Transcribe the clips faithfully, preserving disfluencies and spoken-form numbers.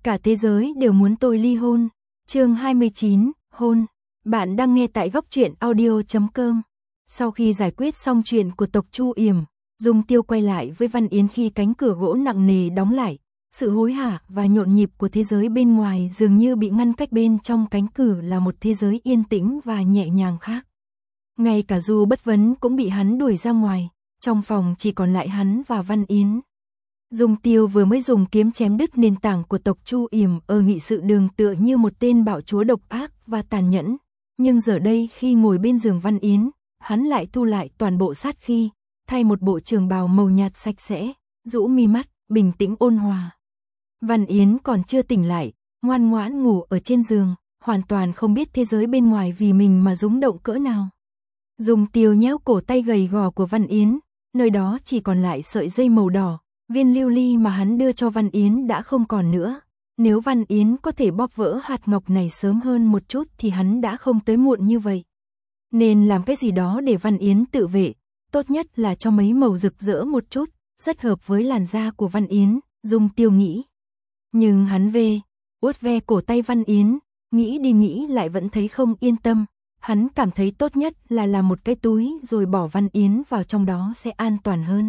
Cả thế giới đều muốn tôi ly hôn. Chương hai mươi chín, hôn. Bạn đang nghe tại góc truyện audio chấm com. Sau khi giải quyết xong chuyện của tộc Chu Yểm, Dung Tiêu quay lại với Văn Yến khi cánh cửa gỗ nặng nề đóng lại. Sự hối hả và nhộn nhịp của thế giới bên ngoài dường như bị ngăn cách, bên trong cánh cửa là một thế giới yên tĩnh và nhẹ nhàng khác. Ngay cả Du Bất Vấn cũng bị hắn đuổi ra ngoài, trong phòng chỉ còn lại hắn và Văn Yến. Dung Tiêu vừa mới dùng kiếm chém đứt nền tảng của tộc Chu Yểm ở nghị sự đường, tựa như một tên bạo chúa độc ác và tàn nhẫn. Nhưng giờ đây khi ngồi bên giường Văn Yến, hắn lại thu lại toàn bộ sát khí, thay một bộ trường bào màu nhạt sạch sẽ, rũ mi mắt, bình tĩnh ôn hòa. Văn Yến còn chưa tỉnh lại, ngoan ngoãn ngủ ở trên giường, hoàn toàn không biết thế giới bên ngoài vì mình mà rung động cỡ nào. Dung Tiêu nhéo cổ tay gầy gò của Văn Yến, nơi đó chỉ còn lại sợi dây màu đỏ, viên lưu ly mà hắn đưa cho Văn Yến đã không còn nữa. Nếu Văn Yến có thể bóp vỡ hạt ngọc này sớm hơn một chút thì hắn đã không tới muộn như vậy. Nên làm cái gì đó để Văn Yến tự vệ, tốt nhất là cho mấy màu rực rỡ một chút, rất hợp với làn da của Văn Yến, Dung Tiêu nghĩ. Nhưng hắn về, uốt ve cổ tay Văn Yến, nghĩ đi nghĩ lại vẫn thấy không yên tâm. Hắn cảm thấy tốt nhất là làm một cái túi rồi bỏ Văn Yến vào trong đó sẽ an toàn hơn.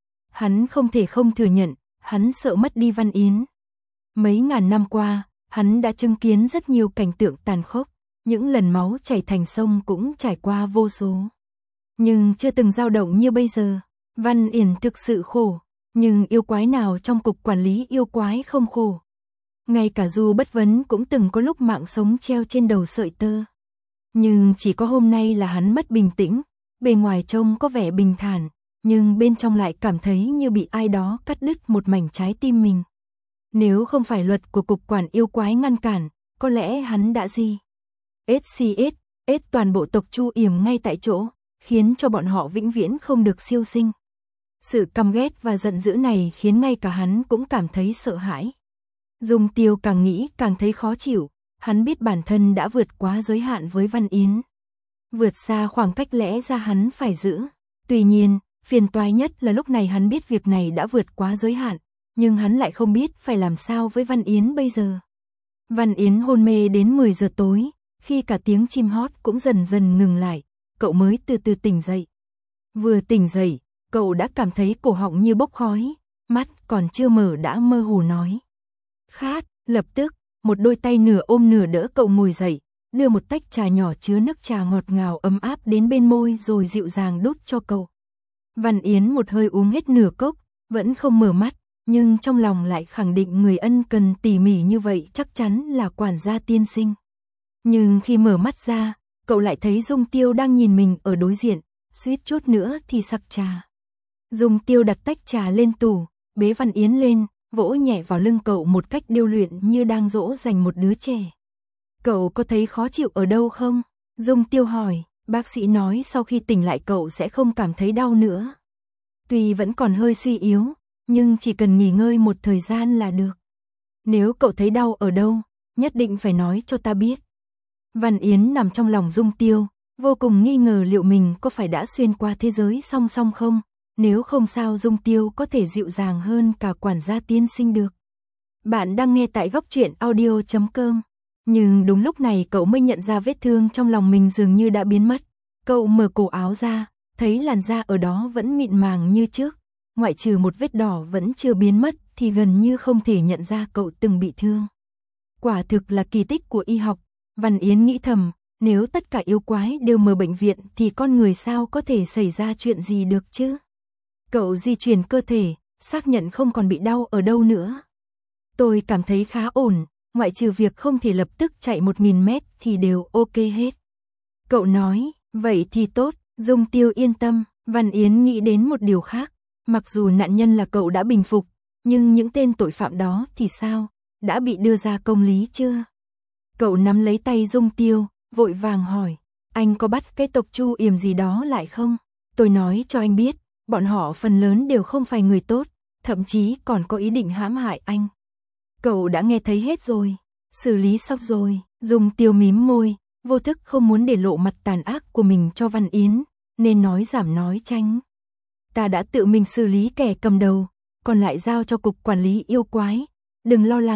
Hắn không thể không thừa nhận, hắn sợ mất đi Văn Yến. Mấy ngàn năm qua, hắn đã chứng kiến rất nhiều cảnh tượng tàn khốc, những lần máu chảy thành sông cũng trải qua vô số. Nhưng chưa từng dao động như bây giờ. Văn Yến thực sự khổ, nhưng yêu quái nào trong cục quản lý yêu quái không khổ. Ngay cả Du Bất Vấn cũng từng có lúc mạng sống treo trên đầu sợi tơ. Nhưng chỉ có hôm nay là hắn mất bình tĩnh, bề ngoài trông có vẻ bình thản, nhưng bên trong lại cảm thấy như bị ai đó cắt đứt một mảnh trái tim mình. Nếu không phải luật của cục quản yêu quái ngăn cản, có lẽ hắn đã gì? ét xê ét, ét toàn bộ tộc Chu Yểm ngay tại chỗ, khiến cho bọn họ vĩnh viễn không được siêu sinh. Sự căm ghét và giận dữ này khiến ngay cả hắn cũng cảm thấy sợ hãi. Dung Tiêu càng nghĩ càng thấy khó chịu, hắn biết bản thân đã vượt quá giới hạn với Văn Yến. Vượt xa khoảng cách lẽ ra hắn phải giữ. Tuy nhiên, phiền toái nhất là lúc này hắn biết việc này đã vượt quá giới hạn, nhưng hắn lại không biết phải làm sao với Văn Yến bây giờ. Văn Yến hôn mê đến mười giờ tối, khi cả tiếng chim hót cũng dần dần ngừng lại, cậu mới từ từ tỉnh dậy. Vừa tỉnh dậy, cậu đã cảm thấy cổ họng như bốc khói, mắt còn chưa mở đã mơ hồ nói. Khát, lập tức, một đôi tay nửa ôm nửa đỡ cậu ngồi dậy, đưa một tách trà nhỏ chứa nước trà ngọt ngào ấm áp đến bên môi rồi dịu dàng đút cho cậu. Văn Yến một hơi uống hết nửa cốc, vẫn không mở mắt, nhưng trong lòng lại khẳng định người ân cần tỉ mỉ như vậy chắc chắn là quản gia tiên sinh. Nhưng khi mở mắt ra, cậu lại thấy Dung Tiêu đang nhìn mình ở đối diện, suýt chút nữa thì sặc trà. Dung Tiêu đặt tách trà lên tủ, bế Văn Yến lên, vỗ nhẹ vào lưng cậu một cách điêu luyện như đang dỗ dành một đứa trẻ. Cậu có thấy khó chịu ở đâu không? Dung Tiêu hỏi. Bác sĩ nói sau khi tỉnh lại cậu sẽ không cảm thấy đau nữa. Tuy vẫn còn hơi suy yếu, nhưng chỉ cần nghỉ ngơi một thời gian là được. Nếu cậu thấy đau ở đâu, nhất định phải nói cho ta biết. Văn Yến nằm trong lòng Dung Tiêu, vô cùng nghi ngờ liệu mình có phải đã xuyên qua thế giới song song không. Nếu không sao Dung Tiêu có thể dịu dàng hơn cả quản gia tiên sinh được. Bạn đang nghe tại góc truyện audio chấm com. Nhưng đúng lúc này cậu mới nhận ra vết thương trong lòng mình dường như đã biến mất. Cậu mở cổ áo ra, thấy làn da ở đó vẫn mịn màng như trước. Ngoại trừ một vết đỏ vẫn chưa biến mất thì gần như không thể nhận ra cậu từng bị thương. Quả thực là kỳ tích của y học. Văn Yến nghĩ thầm, nếu tất cả yêu quái đều mở bệnh viện thì con người sao có thể xảy ra chuyện gì được chứ? Cậu di chuyển cơ thể, xác nhận không còn bị đau ở đâu nữa. Tôi cảm thấy khá ổn, ngoại trừ việc không thể lập tức chạy một nghìn mét thì đều ok hết. Cậu nói, vậy thì tốt, Dung Tiêu yên tâm. Văn Yến nghĩ đến một điều khác, mặc dù nạn nhân là cậu đã bình phục, nhưng những tên tội phạm đó thì sao, đã bị đưa ra công lý chưa? Cậu nắm lấy tay Dung Tiêu, vội vàng hỏi, anh có bắt cái tộc Chu Yểm gì đó lại không? Tôi nói cho anh biết, bọn họ phần lớn đều không phải người tốt, thậm chí còn có ý định hãm hại anh. Cậu đã nghe thấy hết rồi, xử lý xong rồi. Dung Tiêu mím môi, vô thức không muốn để lộ mặt tàn ác của mình cho Văn Yến, nên nói giảm nói tránh. Ta đã tự mình xử lý kẻ cầm đầu, còn lại giao cho cục quản lý yêu quái. Đừng lo lắng,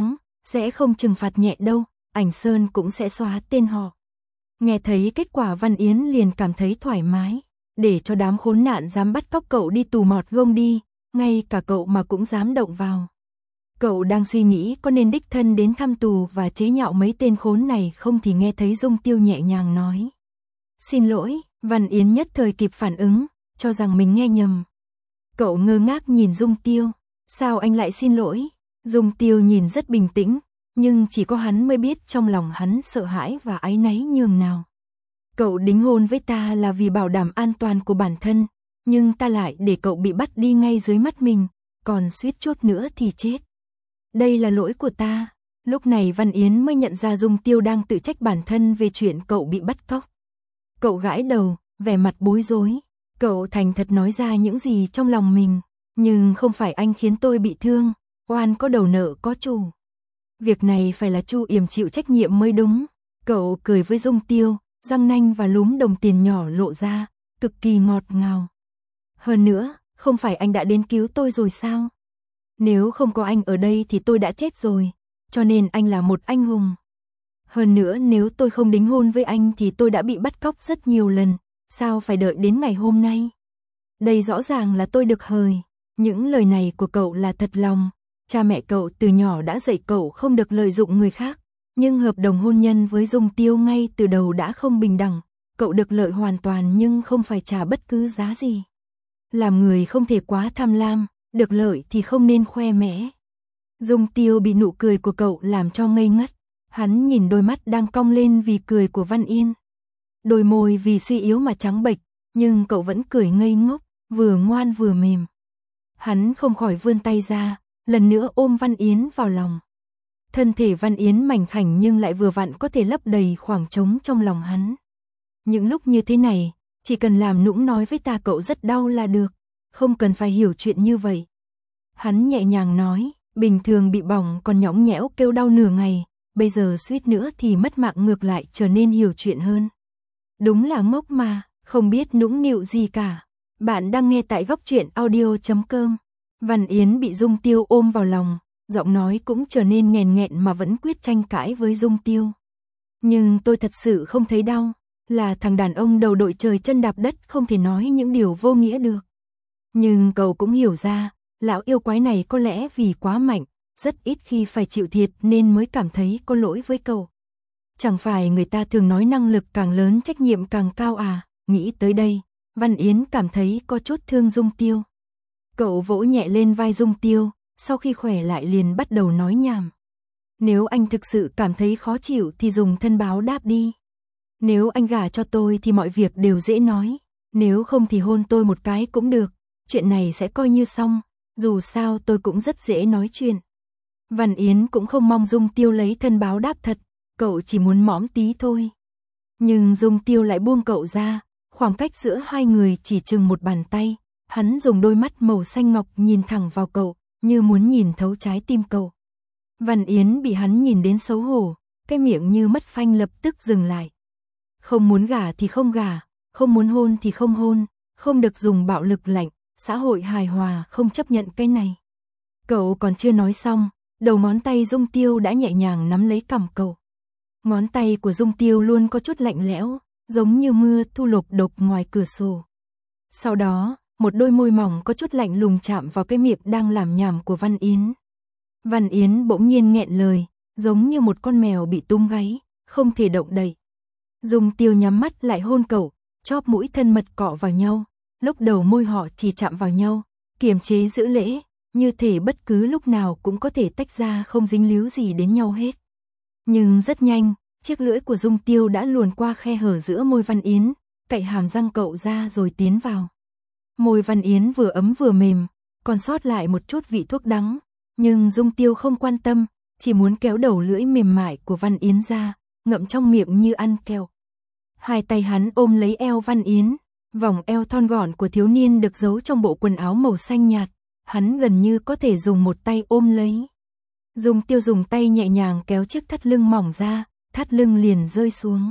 sẽ không trừng phạt nhẹ đâu, ảnh Sơn cũng sẽ xóa tên họ. Nghe thấy kết quả Văn Yến liền cảm thấy thoải mái, để cho đám khốn nạn dám bắt cóc cậu đi tù mọt gông đi, ngay cả cậu mà cũng dám động vào. Cậu đang suy nghĩ có nên đích thân đến thăm tù và chế nhạo mấy tên khốn này không thì nghe thấy Dung Tiêu nhẹ nhàng nói. Xin lỗi, Văn Yến nhất thời kịp phản ứng, cho rằng mình nghe nhầm. Cậu ngơ ngác nhìn Dung Tiêu, sao anh lại xin lỗi? Dung Tiêu nhìn rất bình tĩnh, nhưng chỉ có hắn mới biết trong lòng hắn sợ hãi và áy náy nhường nào. Cậu đính hôn với ta là vì bảo đảm an toàn của bản thân, nhưng ta lại để cậu bị bắt đi ngay dưới mắt mình, còn suýt chút nữa thì chết. Đây là lỗi của ta. Lúc này Văn Yến mới nhận ra Dung Tiêu đang tự trách bản thân về chuyện cậu bị bắt cóc. Cậu gãi đầu, vẻ mặt bối rối. Cậu thành thật nói ra những gì trong lòng mình. Nhưng không phải anh khiến tôi bị thương, oan có đầu nợ có chủ. Việc này phải là Chu Yểm chịu trách nhiệm mới đúng. Cậu cười với Dung Tiêu, răng nanh và lúm đồng tiền nhỏ lộ ra, cực kỳ ngọt ngào. Hơn nữa, không phải anh đã đến cứu tôi rồi sao? Nếu không có anh ở đây thì tôi đã chết rồi, cho nên anh là một anh hùng. Hơn nữa nếu tôi không đính hôn với anh thì tôi đã bị bắt cóc rất nhiều lần, sao phải đợi đến ngày hôm nay? Đây rõ ràng là tôi được hời. Những lời này của cậu là thật lòng. Cha mẹ cậu từ nhỏ đã dạy cậu không được lợi dụng người khác, nhưng hợp đồng hôn nhân với Dung Tiêu ngay từ đầu đã không bình đẳng. Cậu được lợi hoàn toàn nhưng không phải trả bất cứ giá gì. Làm người không thể quá tham lam, được lợi thì không nên khoe mẽ. Dung Tiêu bị nụ cười của cậu làm cho ngây ngất. Hắn nhìn đôi mắt đang cong lên vì cười của Văn Yên. Đôi môi vì suy yếu mà trắng bệch, nhưng cậu vẫn cười ngây ngốc, vừa ngoan vừa mềm. Hắn không khỏi vươn tay ra, lần nữa ôm Văn Yến vào lòng. Thân thể Văn Yến mảnh khảnh nhưng lại vừa vặn có thể lấp đầy khoảng trống trong lòng hắn. Những lúc như thế này, chỉ cần làm nũng nói với ta cậu rất đau là được, không cần phải hiểu chuyện như vậy. Hắn nhẹ nhàng nói, bình thường bị bỏng còn nhõng nhẽo kêu đau nửa ngày, bây giờ suýt nữa thì mất mạng ngược lại trở nên hiểu chuyện hơn. Đúng là ngốc mà, không biết nũng nịu gì cả. Bạn đang nghe tại góc truyện audio chấm com. Văn Yến bị Dung Tiêu ôm vào lòng, giọng nói cũng trở nên nghèn nghẹn mà vẫn quyết tranh cãi với Dung Tiêu. Nhưng tôi thật sự không thấy đau, là thằng đàn ông đầu đội trời chân đạp đất không thể nói những điều vô nghĩa được. Nhưng cậu cũng hiểu ra, lão yêu quái này có lẽ vì quá mạnh, rất ít khi phải chịu thiệt nên mới cảm thấy có lỗi với cậu. Chẳng phải người ta thường nói năng lực càng lớn trách nhiệm càng cao à, nghĩ tới đây, Văn Yến cảm thấy có chút thương Dung Tiêu. Cậu vỗ nhẹ lên vai Dung Tiêu, sau khi khỏe lại liền bắt đầu nói nhảm. Nếu anh thực sự cảm thấy khó chịu thì dùng thân báo đáp đi. Nếu anh gả cho tôi thì mọi việc đều dễ nói, nếu không thì hôn tôi một cái cũng được, chuyện này sẽ coi như xong, dù sao tôi cũng rất dễ nói chuyện. Văn Yến cũng không mong Dung Tiêu lấy thân báo đáp thật, cậu chỉ muốn mõm tí thôi. Nhưng Dung Tiêu lại buông cậu ra, khoảng cách giữa hai người chỉ chừng một bàn tay, hắn dùng đôi mắt màu xanh ngọc nhìn thẳng vào cậu, như muốn nhìn thấu trái tim cậu. Văn Yến bị hắn nhìn đến xấu hổ, cái miệng như mất phanh lập tức dừng lại. Không muốn gả thì không gả, không muốn hôn thì không hôn, không được dùng bạo lực lạnh, xã hội hài hòa không chấp nhận cái này. Cậu còn chưa nói xong, đầu ngón tay Dung Tiêu đã nhẹ nhàng nắm lấy cằm cậu. Ngón tay của Dung Tiêu luôn có chút lạnh lẽo, giống như mưa thu lộp đột ngoài cửa sổ. Sau đó, một đôi môi mỏng có chút lạnh lùng chạm vào cái miệng đang làm nhảm của Văn Yến. Văn Yến bỗng nhiên nghẹn lời, giống như một con mèo bị tung gáy, không thể động đậy. Dung Tiêu nhắm mắt lại hôn cậu, chóp mũi thân mật cọ vào nhau, lúc đầu môi họ chỉ chạm vào nhau, kiềm chế giữ lễ, như thể bất cứ lúc nào cũng có thể tách ra không dính líu gì đến nhau hết. Nhưng rất nhanh, chiếc lưỡi của Dung Tiêu đã luồn qua khe hở giữa môi Văn Yến, cạy hàm răng cậu ra rồi tiến vào. Môi Văn Yến vừa ấm vừa mềm, còn sót lại một chút vị thuốc đắng, nhưng Dung Tiêu không quan tâm, chỉ muốn kéo đầu lưỡi mềm mại của Văn Yến ra, ngậm trong miệng như ăn kẹo. Hai tay hắn ôm lấy eo Văn Yến, vòng eo thon gọn của thiếu niên được giấu trong bộ quần áo màu xanh nhạt, hắn gần như có thể dùng một tay ôm lấy. Dung Tiêu dùng tay nhẹ nhàng kéo chiếc thắt lưng mỏng ra, thắt lưng liền rơi xuống.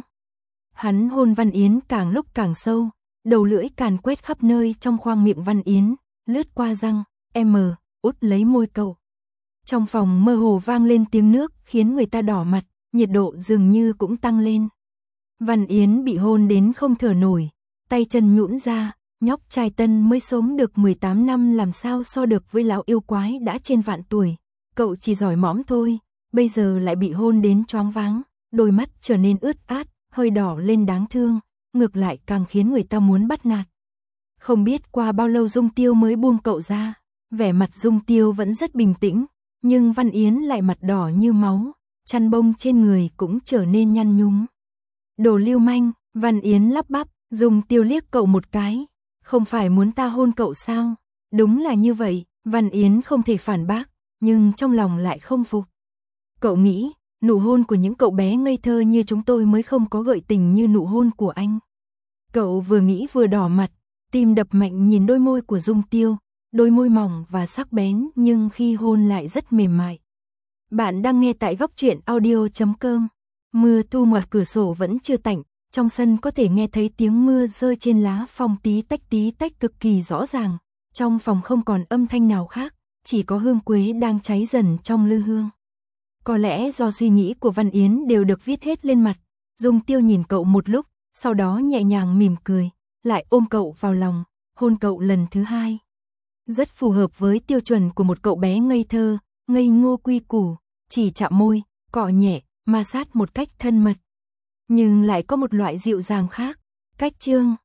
Hắn hôn Văn Yến càng lúc càng sâu, đầu lưỡi càn quét khắp nơi trong khoang miệng Văn Yến, lướt qua răng, em út lấy môi cậu. Trong phòng mơ hồ vang lên tiếng nước khiến người ta đỏ mặt, nhiệt độ dường như cũng tăng lên. Văn Yến bị hôn đến không thở nổi, tay chân nhũn ra, nhóc trai tân mới sống được mười tám năm làm sao so được với lão yêu quái đã trên vạn tuổi. Cậu chỉ giỏi mõm thôi, bây giờ lại bị hôn đến choáng váng, đôi mắt trở nên ướt át, hơi đỏ lên đáng thương, ngược lại càng khiến người ta muốn bắt nạt. Không biết qua bao lâu Dung Tiêu mới buông cậu ra, vẻ mặt Dung Tiêu vẫn rất bình tĩnh, nhưng Văn Yến lại mặt đỏ như máu, chăn bông trên người cũng trở nên nhăn nhúm. Đồ lưu manh, Văn Yến lắp bắp, Dung Tiêu liếc cậu một cái, không phải muốn ta hôn cậu sao? Đúng là như vậy, Văn Yến không thể phản bác, nhưng trong lòng lại không phục. Cậu nghĩ, nụ hôn của những cậu bé ngây thơ như chúng tôi mới không có gợi tình như nụ hôn của anh. Cậu vừa nghĩ vừa đỏ mặt, tim đập mạnh nhìn đôi môi của Dung Tiêu, đôi môi mỏng và sắc bén nhưng khi hôn lại rất mềm mại. Bạn đang nghe tại góc truyện audio chấm com. Mưa thu ngoài cửa sổ vẫn chưa tạnh, trong sân có thể nghe thấy tiếng mưa rơi trên lá phong tí tách tí tách cực kỳ rõ ràng. Trong phòng không còn âm thanh nào khác, chỉ có hương quế đang cháy dần trong lư hương. Có lẽ do suy nghĩ của Văn Yến đều được viết hết lên mặt, Dung Tiêu nhìn cậu một lúc, sau đó nhẹ nhàng mỉm cười, lại ôm cậu vào lòng, hôn cậu lần thứ hai. Rất phù hợp với tiêu chuẩn của một cậu bé ngây thơ, ngây ngô quy củ, chỉ chạm môi, cọ nhẹ, ma sát một cách thân mật. Nhưng lại có một loại dịu dàng khác. Cách chương